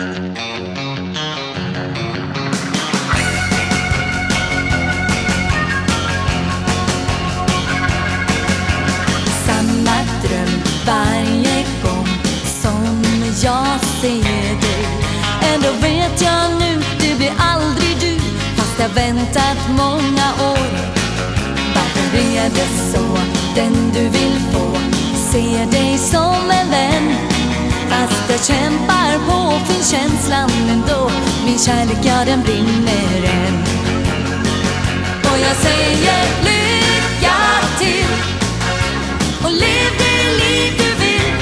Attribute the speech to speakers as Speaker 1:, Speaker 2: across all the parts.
Speaker 1: Samma dröm varje gång som jag ser dig. Ändå vet jag nu, du blir aldrig du, fast jag väntat många år. Varför är det så? Den du vill få ser dig som en vän, fast jag kämpar på, finns känslan ändå. Min kärlek, ja, den brinner än. Och jag säger lycka till, och lev det liv du vill.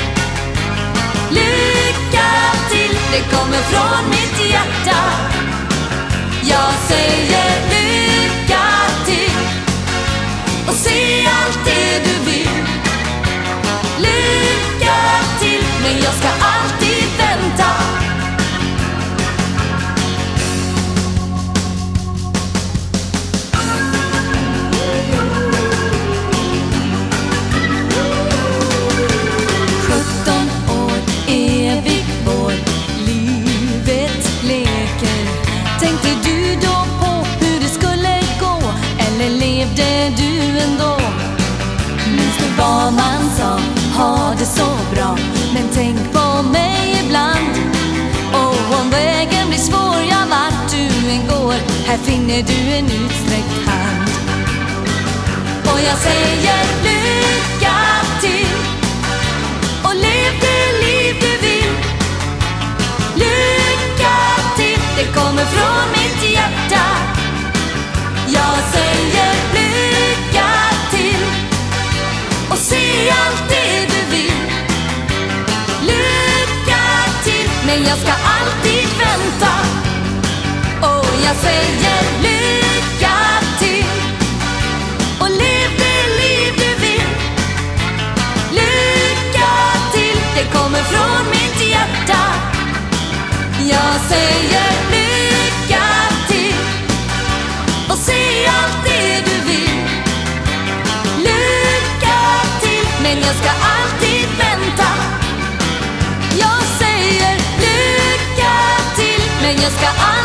Speaker 1: Lycka till, det kommer från mitt hjärta. Jag säger lycka till, och se allt det du vill. Lycka till, men jag ska alltid vänta. 17 år, evig vår, livet leker. Tänkte du då på hur det skulle gå, eller levde du ändå? Minns du vad man sa, ha det så bra, men tänk på mig ibland. Och om vägen blir svår, ja, vart du än går, här finner du en utsträckt hand. Och jag säger lycka till, och lev det liv du vill. Lycka till, det kommer från mitt hjärta. Jag säger lycka till, och se allt det du vill. Lycka till, men jag ska alltid vänta. Och jag säger lycka till, och lev det liv du vill. Lycka till, det kommer från mitt hjärta. Jag säger lycka till, och se allt det du vill. Lycka till, men jag ska alltid vänta. Jag säger lycka till, men jag ska alltid